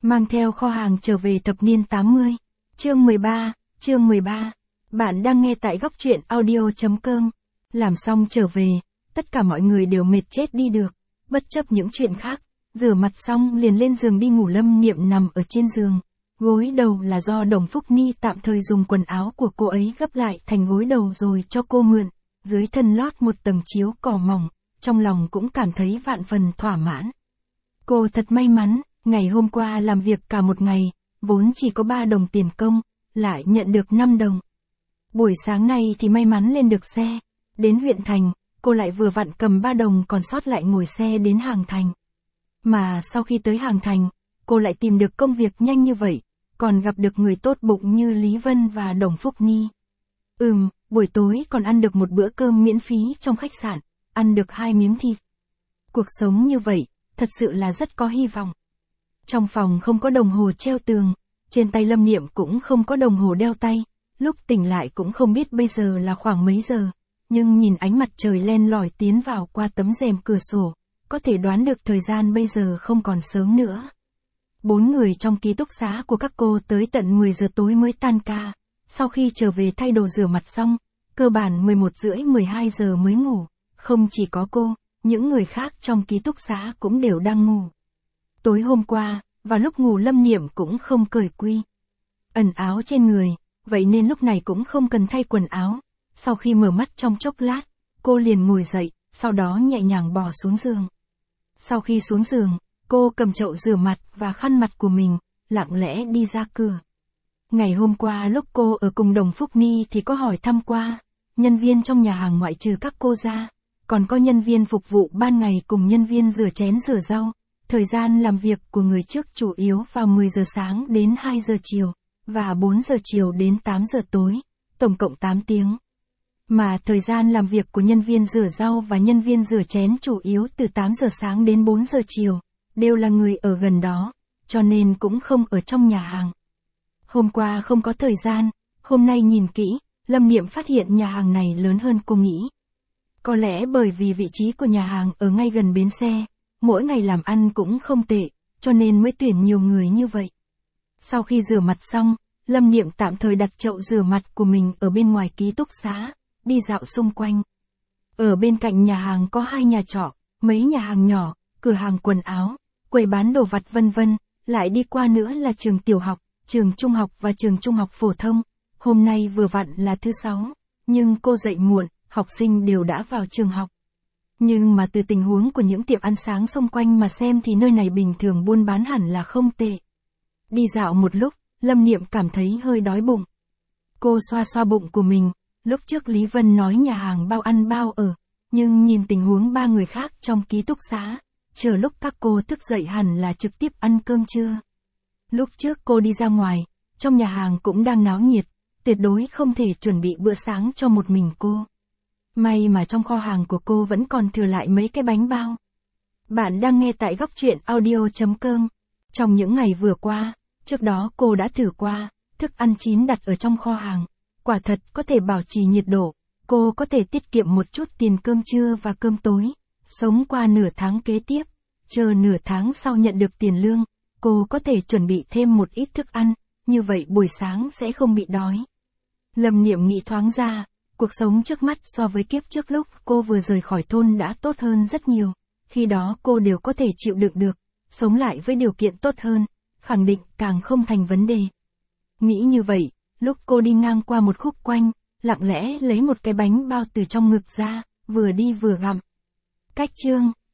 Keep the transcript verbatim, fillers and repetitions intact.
Mang theo kho hàng trở về thập niên tám mươi. Chương mười ba, chương mười ba. Bạn đang nghe tại góc truyện audio chấm com. Làm xong trở về, tất cả mọi người đều mệt chết đi được, bất chấp những chuyện khác, rửa mặt xong liền lên giường đi ngủ. Lâm Niệm nằm ở trên giường, gối đầu là do Đồng Phúc Ni tạm thời dùng quần áo của cô ấy gấp lại thành gối đầu rồi cho cô mượn, dưới thân lót một tầng chiếu cỏ mỏng, trong lòng cũng cảm thấy vạn phần thỏa mãn. Cô thật may mắn, ngày hôm qua làm việc cả một ngày, vốn chỉ có ba đồng tiền công, lại nhận được năm đồng. Buổi sáng nay thì may mắn lên được xe, đến huyện thành, cô lại vừa vặn cầm ba đồng còn sót lại ngồi xe đến Hàng Thành. Mà sau khi tới Hàng Thành, cô lại tìm được công việc nhanh như vậy, còn gặp được người tốt bụng như Lý Vân và Đồng Phúc Ni. Ừm, buổi tối còn ăn được một bữa cơm miễn phí trong khách sạn, ăn được hai miếng thịt. Cuộc sống như vậy, thật sự là rất có hy vọng. Trong phòng không có đồng hồ treo tường, trên tay Lâm Niệm cũng không có đồng hồ đeo tay, lúc tỉnh lại cũng không biết bây giờ là khoảng mấy giờ, nhưng nhìn ánh mặt trời len lỏi tiến vào qua tấm rèm cửa sổ, có thể đoán được thời gian bây giờ không còn sớm nữa. Bốn người trong ký túc xá của các cô tới tận mười giờ tối mới tan ca, sau khi trở về thay đồ rửa mặt xong, cơ bản mười một rưỡi mười hai giờ mới ngủ, không chỉ có cô, những người khác trong ký túc xá cũng đều đang ngủ. Tối hôm qua, vào lúc ngủ Lâm Niệm cũng không cởi quy ẩn áo trên người, vậy nên lúc này cũng không cần thay quần áo. Sau khi mở mắt trong chốc lát, cô liền ngồi dậy, sau đó nhẹ nhàng bò xuống giường. Sau khi xuống giường, cô cầm chậu rửa mặt và khăn mặt của mình, lặng lẽ đi ra cửa. Ngày hôm qua lúc cô ở cùng Đồng Phúc Ni thì có hỏi thăm qua, nhân viên trong nhà hàng ngoại trừ các cô ra, còn có nhân viên phục vụ ban ngày cùng nhân viên rửa chén rửa rau. Thời gian làm việc của người trước chủ yếu vào mười giờ sáng đến hai giờ chiều, và bốn giờ chiều đến tám giờ tối, tổng cộng tám tiếng. Mà thời gian làm việc của nhân viên rửa rau và nhân viên rửa chén chủ yếu từ tám giờ sáng đến bốn giờ chiều, đều là người ở gần đó, cho nên cũng không ở trong nhà hàng. Hôm qua không có thời gian, hôm nay nhìn kỹ, Lâm Niệm phát hiện nhà hàng này lớn hơn cô nghĩ. Có lẽ bởi vì vị trí của nhà hàng ở ngay gần bến xe, mỗi ngày làm ăn cũng không tệ, cho nên mới tuyển nhiều người như vậy. Sau khi rửa mặt xong, Lâm Niệm tạm thời đặt chậu rửa mặt của mình ở bên ngoài ký túc xá, đi dạo xung quanh. Ở bên cạnh nhà hàng có hai nhà trọ, mấy nhà hàng nhỏ, cửa hàng quần áo, quầy bán đồ vặt vân vân, lại đi qua nữa là trường tiểu học, trường trung học và trường trung học phổ thông. Hôm nay vừa vặn là thứ sáu, nhưng cô dậy muộn, học sinh đều đã vào trường học. Nhưng mà từ tình huống của những tiệm ăn sáng xung quanh mà xem thì nơi này bình thường buôn bán hẳn là không tệ. Đi dạo một lúc, Lâm Niệm cảm thấy hơi đói bụng. Cô xoa xoa bụng của mình, lúc trước Lý Vân nói nhà hàng bao ăn bao ở, nhưng nhìn tình huống ba người khác trong ký túc xá, chờ lúc các cô thức dậy hẳn là trực tiếp ăn cơm trưa. Lúc trước cô đi ra ngoài, trong nhà hàng cũng đang náo nhiệt, tuyệt đối không thể chuẩn bị bữa sáng cho một mình cô. May mà trong kho hàng của cô vẫn còn thừa lại mấy cái bánh bao. Bạn đang nghe tại góc truyện audio chấm com. Trong những ngày vừa qua, trước đó cô đã thử qua, thức ăn chín đặt ở trong kho hàng. Quả thật có thể bảo trì nhiệt độ, cô có thể tiết kiệm một chút tiền cơm trưa và cơm tối, sống qua nửa tháng kế tiếp, chờ nửa tháng sau nhận được tiền lương, cô có thể chuẩn bị thêm một ít thức ăn, như vậy buổi sáng sẽ không bị đói. Lâm Niệm nghĩ thoáng ra, cuộc sống trước mắt so với kiếp trước lúc cô vừa rời khỏi thôn đã tốt hơn rất nhiều, khi đó cô đều có thể chịu đựng được, sống lại với điều kiện tốt hơn, khẳng định càng không thành vấn đề. Nghĩ như vậy, lúc cô đi ngang qua một khúc quanh, lặng lẽ lấy một cái bánh bao từ trong ngực ra, vừa đi vừa gặm. Cách chương,